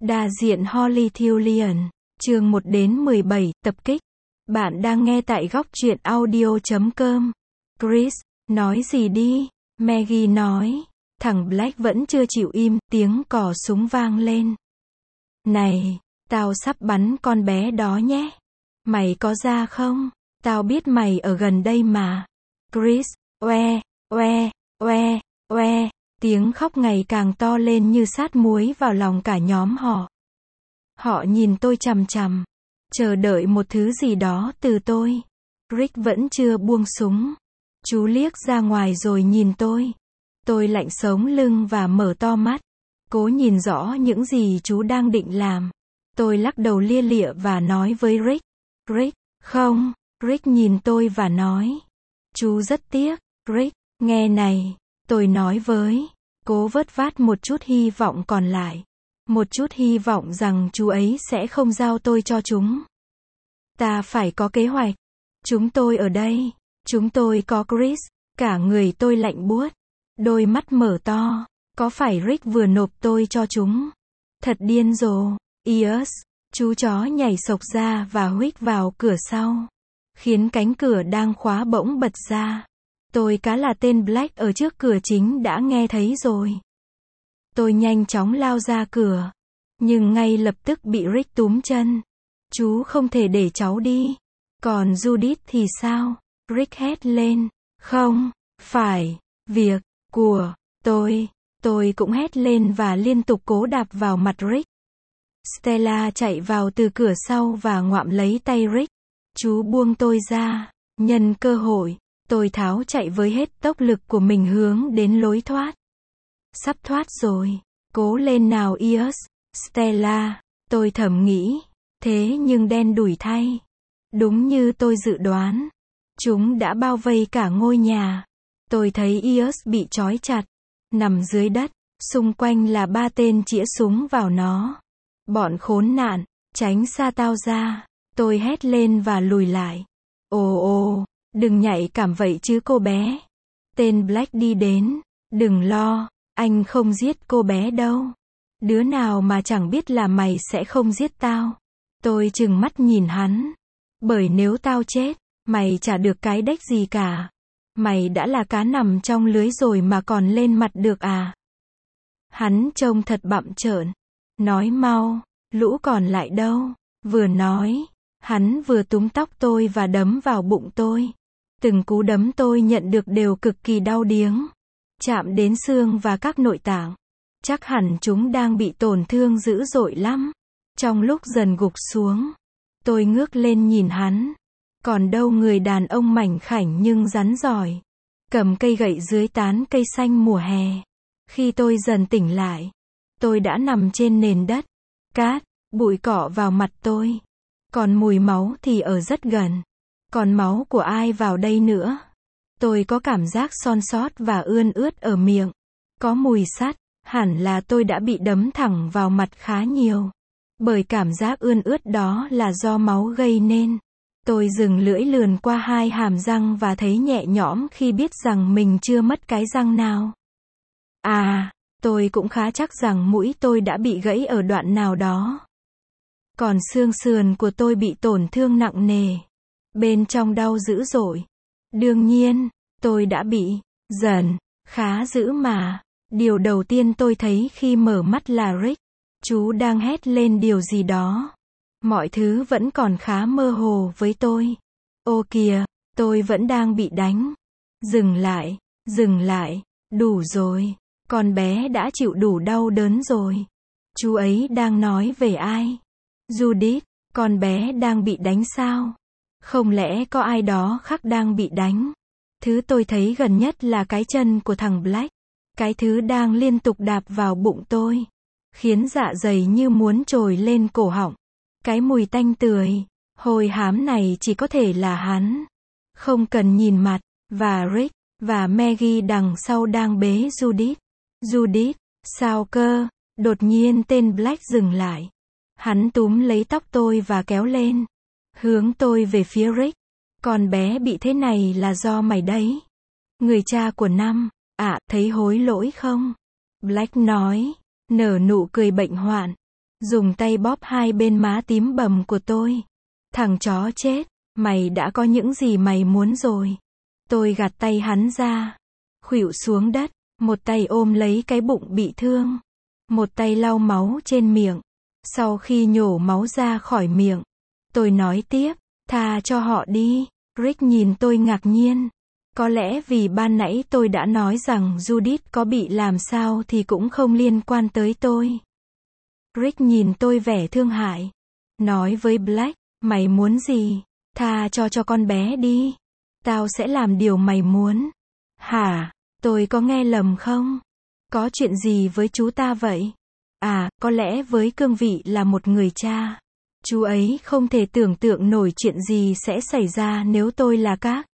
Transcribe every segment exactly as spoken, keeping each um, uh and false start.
Đa diện Holly Thullian, chương một đến mười bảy, tập kích. Bạn đang nghe tại góc truyện audio chấm com. Chris, nói gì đi? Maggie nói. Thằng Black vẫn chưa chịu im, tiếng cò súng vang lên. Này, tao sắp bắn con bé đó nhé. Mày có ra không? Tao biết mày ở gần đây mà. Chris, oe, oe, oe, oe. Tiếng khóc ngày càng to lên như sát muối vào lòng cả nhóm họ. Họ nhìn tôi chằm chằm, chờ đợi một thứ gì đó từ tôi. Rick vẫn chưa buông súng. Chú liếc ra ngoài rồi nhìn tôi. Tôi lạnh sống lưng và mở to mắt, cố nhìn rõ những gì chú đang định làm. Tôi lắc đầu lia lịa và nói với Rick. Rick, không. Rick nhìn tôi và nói. Chú rất tiếc. Rick, nghe này. Tôi nói với, cố vớt vát một chút hy vọng còn lại. Một chút hy vọng rằng chú ấy sẽ không giao tôi cho chúng. Ta phải có kế hoạch. Chúng tôi ở đây. Chúng tôi có Chris. Cả người tôi lạnh buốt. Đôi mắt mở to. Có phải Rick vừa nộp tôi cho chúng? Thật điên rồ. Yes. Chú chó nhảy sộc ra và huých vào cửa sau, khiến cánh cửa đang khóa bỗng bật ra. Tôi cá là tên Black ở trước cửa chính đã nghe thấy rồi. Tôi nhanh chóng lao ra cửa, nhưng ngay lập tức bị Rick túm chân. Chú không thể để cháu đi. Còn Judith thì sao? Rick hét lên. Không, phải, việc của tôi. Tôi cũng hét lên và liên tục cố đạp vào mặt Rick. Stella chạy vào từ cửa sau và ngoạm lấy tay Rick. Chú buông tôi ra. Nhân cơ hội, tôi tháo chạy với hết tốc lực của mình hướng đến lối thoát. Sắp thoát rồi. Cố lên nào Ius, Stella. Tôi thầm nghĩ. Thế nhưng đen đủi thay. Đúng như tôi dự đoán. Chúng đã bao vây cả ngôi nhà. Tôi thấy Ius bị trói chặt, nằm dưới đất. Xung quanh là ba tên chĩa súng vào nó. Bọn khốn nạn, tránh xa tao ra. Tôi hét lên và lùi lại. Ồ ồ, đừng nhạy cảm vậy chứ cô bé. Tên Black đi đến. Đừng lo, anh không giết cô bé đâu. Đứa nào mà chẳng biết là mày sẽ không giết tao. Tôi trừng mắt nhìn hắn. Bởi nếu tao chết, mày chả được cái đếch gì cả. Mày đã là cá nằm trong lưới rồi mà còn lên mặt được à? Hắn trông thật bặm trợn. Nói mau, lũ còn lại đâu? Vừa nói, hắn vừa túm tóc tôi và đấm vào bụng tôi. Từng cú đấm tôi nhận được đều cực kỳ đau điếng. Chạm đến xương và các nội tạng. Chắc hẳn chúng đang bị tổn thương dữ dội lắm. Trong lúc dần gục xuống, tôi ngước lên nhìn hắn. Còn đâu người đàn ông mảnh khảnh nhưng rắn giỏi, cầm cây gậy dưới tán cây xanh mùa hè. Khi tôi dần tỉnh lại, tôi đã nằm trên nền đất. Cát, bụi cọ vào mặt tôi. Còn mùi máu thì ở rất gần. Còn máu của ai vào đây nữa? Tôi có cảm giác son sót và ươn ướt ở miệng. Có mùi sắt, hẳn là tôi đã bị đấm thẳng vào mặt khá nhiều. Bởi cảm giác ươn ướt đó là do máu gây nên. Tôi dừng lưỡi lườn qua hai hàm răng và thấy nhẹ nhõm khi biết rằng mình chưa mất cái răng nào. À, tôi cũng khá chắc rằng mũi tôi đã bị gãy ở đoạn nào đó. Còn xương sườn của tôi bị tổn thương nặng nề. Bên trong đau dữ dội. Đương nhiên, tôi đã bị dần, khá dữ mà. Điều đầu tiên tôi thấy khi mở mắt là Rick. Chú đang hét lên điều gì đó. Mọi thứ vẫn còn khá mơ hồ với tôi. Ô kìa, tôi vẫn đang bị đánh. Dừng lại, dừng lại, đủ rồi. Con bé đã chịu đủ đau đớn rồi. Chú ấy đang nói về ai? Judith, con bé đang bị đánh sao? Không lẽ có ai đó khác đang bị đánh? Thứ tôi thấy gần nhất là cái chân của thằng Black. Cái thứ đang liên tục đạp vào bụng tôi, khiến dạ dày như muốn trồi lên cổ họng. Cái mùi tanh tưởi, hôi hám này chỉ có thể là hắn. Không cần nhìn mặt. Và Rick, và Maggie đằng sau đang bế Judith. Judith, sao cơ? Đột nhiên tên Black dừng lại. Hắn túm lấy tóc tôi và kéo lên. Hướng tôi về phía Rick. Con bé bị thế này là do mày đấy. Người cha của năm. À, thấy hối lỗi không? Black nói, nở nụ cười bệnh hoạn. dùng tay bóp hai bên má tím bầm của tôi. Thằng chó chết, mày đã có những gì mày muốn rồi. Tôi gạt tay hắn ra, khuỵu xuống đất, một tay ôm lấy cái bụng bị thương, một tay lau máu trên miệng. Sau khi nhổ máu ra khỏi miệng, tôi nói tiếp, tha cho họ đi. Rick nhìn tôi ngạc nhiên. Có lẽ vì ban nãy tôi đã nói rằng Judith có bị làm sao thì cũng không liên quan tới tôi. Rick nhìn tôi vẻ thương hại, nói với Black, mày muốn gì? Tha cho cho con bé đi. Tao sẽ làm điều mày muốn. Hả? Tôi có nghe lầm không? Có chuyện gì với chú ta vậy? À, có lẽ với cương vị là một người cha, chú ấy không thể tưởng tượng nổi chuyện gì sẽ xảy ra nếu tôi là các.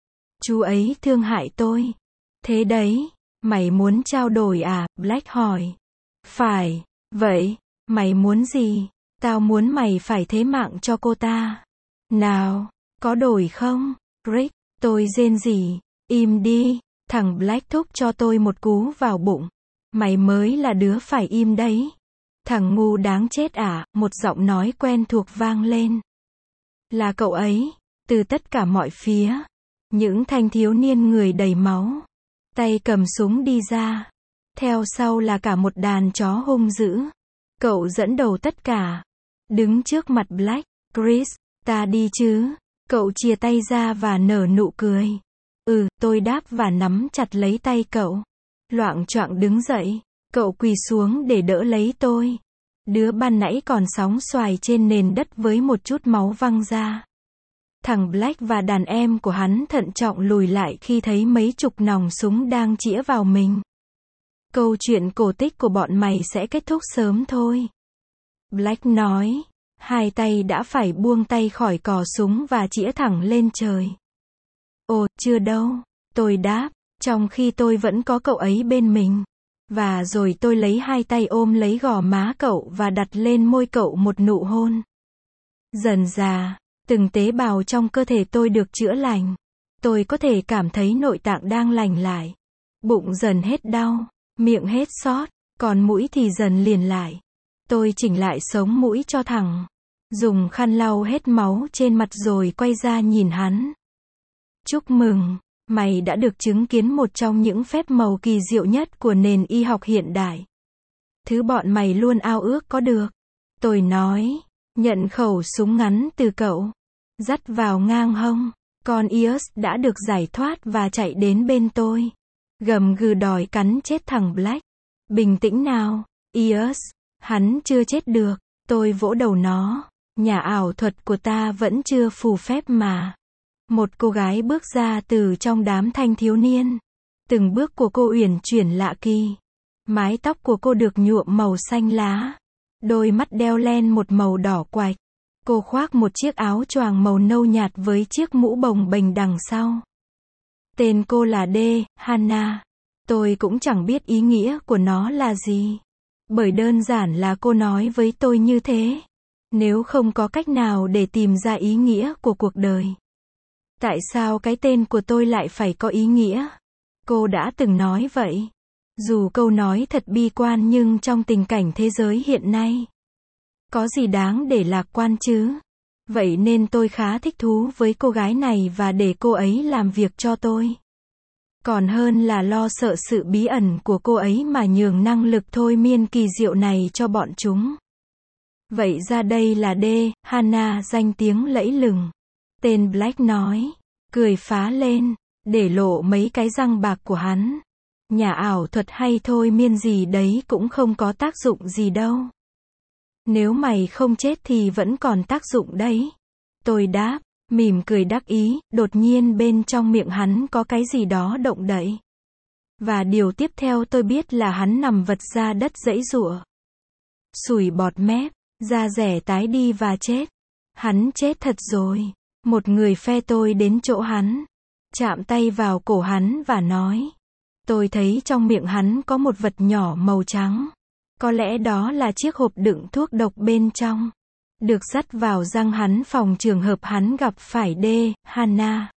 Chú ấy thương hại tôi. Thế đấy, mày muốn trao đổi à? Black hỏi. Phải, vậy, mày muốn gì? Tao muốn mày phải thế mạng cho cô ta. Nào, có đổi không? Rick, tôi rên rỉ. Im đi, thằng Black thúc cho tôi một cú vào bụng. Mày mới là đứa phải im đấy. Thằng ngu đáng chết à, một giọng nói quen thuộc vang lên. Là cậu ấy, từ tất cả mọi phía. Những thanh thiếu niên người đầy máu, tay cầm súng đi ra. Theo sau là cả một đàn chó hung dữ. Cậu dẫn đầu tất cả. Đứng trước mặt Black, Chris, ta đi chứ? Cậu chia tay ra và nở nụ cười. Ừ, tôi đáp và nắm chặt lấy tay cậu. Loạng choạng đứng dậy, cậu quỳ xuống để đỡ lấy tôi. Đứa ban nãy còn sóng xoài trên nền đất với một chút máu văng ra. Thằng Black và đàn em của hắn thận trọng lùi lại khi thấy mấy chục nòng súng đang chĩa vào mình. Câu chuyện cổ tích của bọn mày sẽ kết thúc sớm thôi. Black nói. Hai tay đã phải buông tay khỏi cò súng và chĩa thẳng lên trời. Ồ, chưa đâu, tôi đáp, trong khi tôi vẫn có cậu ấy bên mình. Và rồi tôi lấy hai tay ôm lấy gò má cậu và đặt lên môi cậu một nụ hôn. Dần dà, từng tế bào trong cơ thể tôi được chữa lành. Tôi có thể cảm thấy nội tạng đang lành lại. Bụng dần hết đau, miệng hết xót, còn mũi thì dần liền lại. Tôi chỉnh lại sống mũi cho thẳng. Dùng khăn lau hết máu trên mặt rồi quay ra nhìn hắn. Chúc mừng, mày đã được chứng kiến một trong những phép màu kỳ diệu nhất của nền y học hiện đại. Thứ bọn mày luôn ao ước có được. Tôi nói, nhận khẩu súng ngắn từ cậu. Dắt vào ngang hông. Con Ius đã được giải thoát và chạy đến bên tôi. Gầm gừ đòi cắn chết thằng Black. Bình tĩnh nào, Ius. Hắn chưa chết được. Tôi vỗ đầu nó. Nhà ảo thuật của ta vẫn chưa phù phép mà. Một cô gái bước ra từ trong đám thanh thiếu niên. Từng bước của cô uyển chuyển lạ kỳ. Mái tóc của cô được nhuộm màu xanh lá. Đôi mắt đeo len một màu đỏ quạch. Cô khoác một chiếc áo choàng màu nâu nhạt với chiếc mũ bồng bềnh đằng sau. Tên cô là D. Hannah. Tôi cũng chẳng biết ý nghĩa của nó là gì. Bởi đơn giản là cô nói với tôi như thế. Nếu không có cách nào để tìm ra ý nghĩa của cuộc đời. Tại sao cái tên của tôi lại phải có ý nghĩa? Cô đã từng nói vậy. Dù câu nói thật bi quan nhưng trong tình cảnh thế giới hiện nay, có gì đáng để lạc quan chứ? Vậy nên tôi khá thích thú với cô gái này và để cô ấy làm việc cho tôi. Còn hơn là lo sợ sự bí ẩn của cô ấy mà nhường năng lực thôi miên kỳ diệu này cho bọn chúng. Vậy ra đây là D. Hannah danh tiếng lẫy lừng. Tên Black nói, cười phá lên, để lộ mấy cái răng bạc của hắn. Nhà ảo thuật hay thôi miên gì đấy cũng không có tác dụng gì đâu. Nếu mày không chết thì vẫn còn tác dụng đấy. Tôi đáp, mỉm cười đắc ý, đột nhiên bên trong miệng hắn có cái gì đó động đậy. Và điều tiếp theo tôi biết là hắn nằm vật ra đất giãy giụa. Sủi bọt mép, da rẻ tái đi và chết. Hắn chết thật rồi. Một người phe tôi đến chỗ hắn, chạm tay vào cổ hắn và nói. Tôi thấy trong miệng hắn có một vật nhỏ màu trắng. Có lẽ đó là chiếc hộp đựng thuốc độc bên trong. Được dắt vào răng hắn phòng trường hợp hắn gặp phải D. Hannah.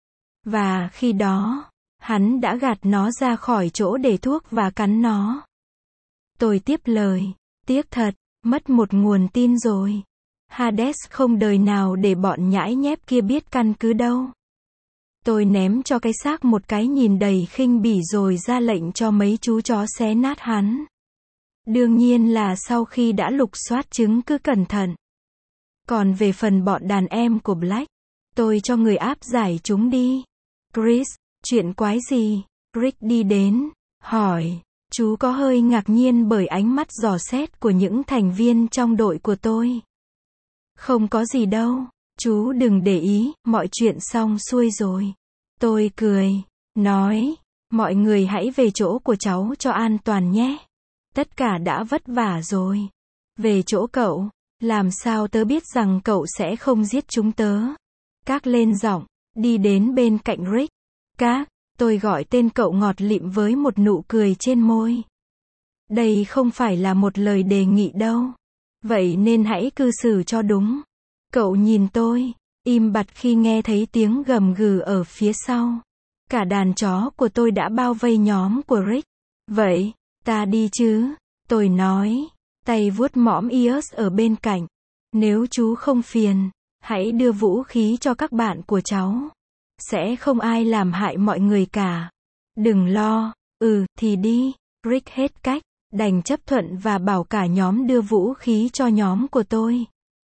Và khi đó, hắn đã gạt nó ra khỏi chỗ để thuốc và cắn nó. Tôi tiếp lời. Tiếc thật, Mất một nguồn tin rồi. Hades không đời nào để bọn nhãi nhép kia biết căn cứ đâu. Tôi ném cho cái xác một cái nhìn đầy khinh bỉ rồi ra lệnh cho mấy chú chó xé nát hắn. Đương nhiên là sau khi đã lục soát chứng cứ cẩn thận. Còn về phần bọn đàn em của Black, tôi cho người áp giải chúng đi. Chris, chuyện quái gì? Rick đi đến, hỏi. Chú có hơi ngạc nhiên bởi ánh mắt dò xét của những thành viên trong đội của tôi. Không có gì đâu, chú đừng để ý, mọi chuyện xong xuôi rồi. Tôi cười, nói, mọi người hãy về chỗ của cháu cho an toàn nhé. Tất cả đã vất vả rồi. Về chỗ cậu, làm sao tớ biết rằng cậu sẽ không giết chúng tớ. Các lên giọng, đi đến bên cạnh Rick. Các, tôi gọi tên cậu ngọt lịm với một nụ cười trên môi. Đây không phải là một lời đề nghị đâu. Vậy nên hãy cư xử cho đúng. Cậu nhìn tôi, im bặt khi nghe thấy tiếng gầm gừ ở phía sau. Cả đàn chó của tôi đã bao vây nhóm của Rick. Vậy, ta đi chứ? Tôi nói, tay vuốt mõm ears ở bên cạnh. Nếu chú không phiền, hãy đưa vũ khí cho các bạn của cháu. Sẽ không ai làm hại mọi người cả. Đừng lo, ừ, thì đi. Rick hết cách, đành chấp thuận và bảo cả nhóm đưa vũ khí cho nhóm của tôi.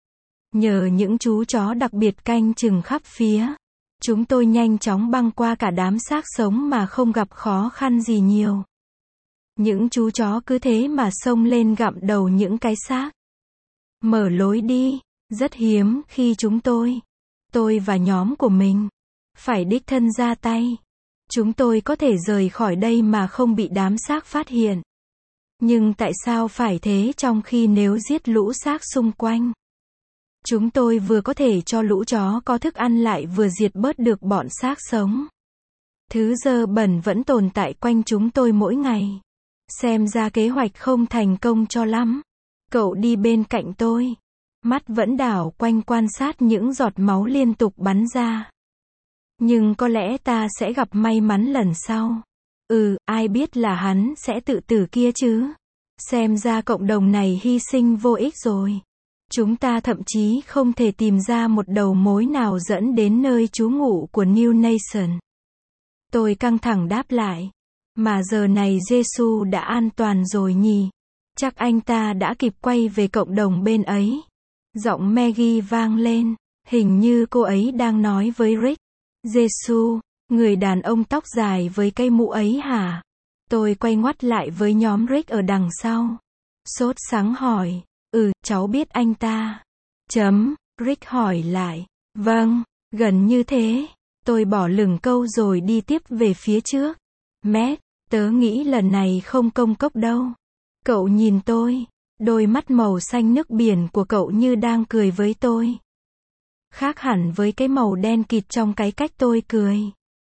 Nhờ những chú chó đặc biệt canh chừng khắp phía, chúng tôi nhanh chóng băng qua cả đám xác sống mà không gặp khó khăn gì nhiều. Những chú chó cứ thế mà xông lên gặm đầu những cái xác. Mở lối đi, rất hiếm khi chúng tôi, tôi và nhóm của mình, phải đích thân ra tay. Chúng tôi có thể rời khỏi đây mà không bị đám xác phát hiện. Nhưng tại sao phải thế trong khi nếu giết lũ xác xung quanh? Chúng tôi vừa có thể cho lũ chó có thức ăn lại vừa diệt bớt được bọn xác sống. Thứ dơ bẩn vẫn tồn tại quanh chúng tôi mỗi ngày. Xem ra kế hoạch không thành công cho lắm. Cậu đi bên cạnh tôi. Mắt vẫn đảo quanh quan sát những giọt máu liên tục bắn ra. Nhưng có lẽ ta sẽ gặp may mắn lần sau. Ừ, ai biết là hắn sẽ tự tử kia chứ. Xem ra cộng đồng này hy sinh vô ích rồi. Chúng ta thậm chí không thể tìm ra một đầu mối nào dẫn đến nơi trú ngụ của New Nation. Tôi căng thẳng đáp lại. Mà giờ này Giê-xu đã an toàn rồi nhỉ? Chắc anh ta đã kịp quay về cộng đồng bên ấy. Giọng Maggie vang lên. Hình như cô ấy đang nói với Rick. Giê-xu, người đàn ông tóc dài với cây mũ ấy hả? Tôi quay ngoắt lại với nhóm Rick ở đằng sau. Sốt sắng hỏi. Ừ, cháu biết anh ta. Chấm, Rick hỏi lại. Vâng, gần như thế. Tôi bỏ lửng câu rồi đi tiếp về phía trước. Matt, tớ nghĩ lần này không công cốc đâu. Cậu nhìn tôi. Đôi mắt màu xanh nước biển của cậu như đang cười với tôi. Khác hẳn với cái màu đen kịt trong cái cách tôi cười.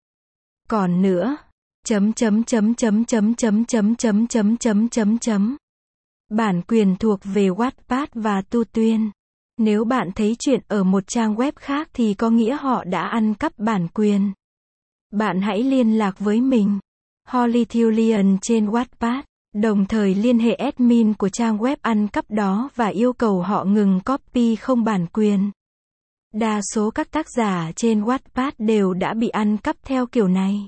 Còn nữa. Chấm chấm chấm chấm chấm chấm chấm chấm chấm chấm chấm chấm. Bản quyền thuộc về Wattpad và Tu Tuyên. Nếu bạn thấy chuyện ở một trang web khác thì có nghĩa họ đã ăn cắp bản quyền. Bạn hãy liên lạc với mình, Holly Thulian trên Wattpad, đồng thời liên hệ admin của trang web ăn cắp đó và yêu cầu họ ngừng copy không bản quyền. Đa số các tác giả trên Wattpad đều đã bị ăn cắp theo kiểu này.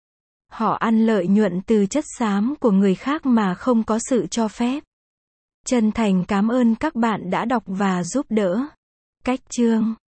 Họ ăn lợi nhuận từ chất xám của người khác mà không có sự cho phép. Chân thành cảm ơn các bạn đã đọc và giúp đỡ. Cách chương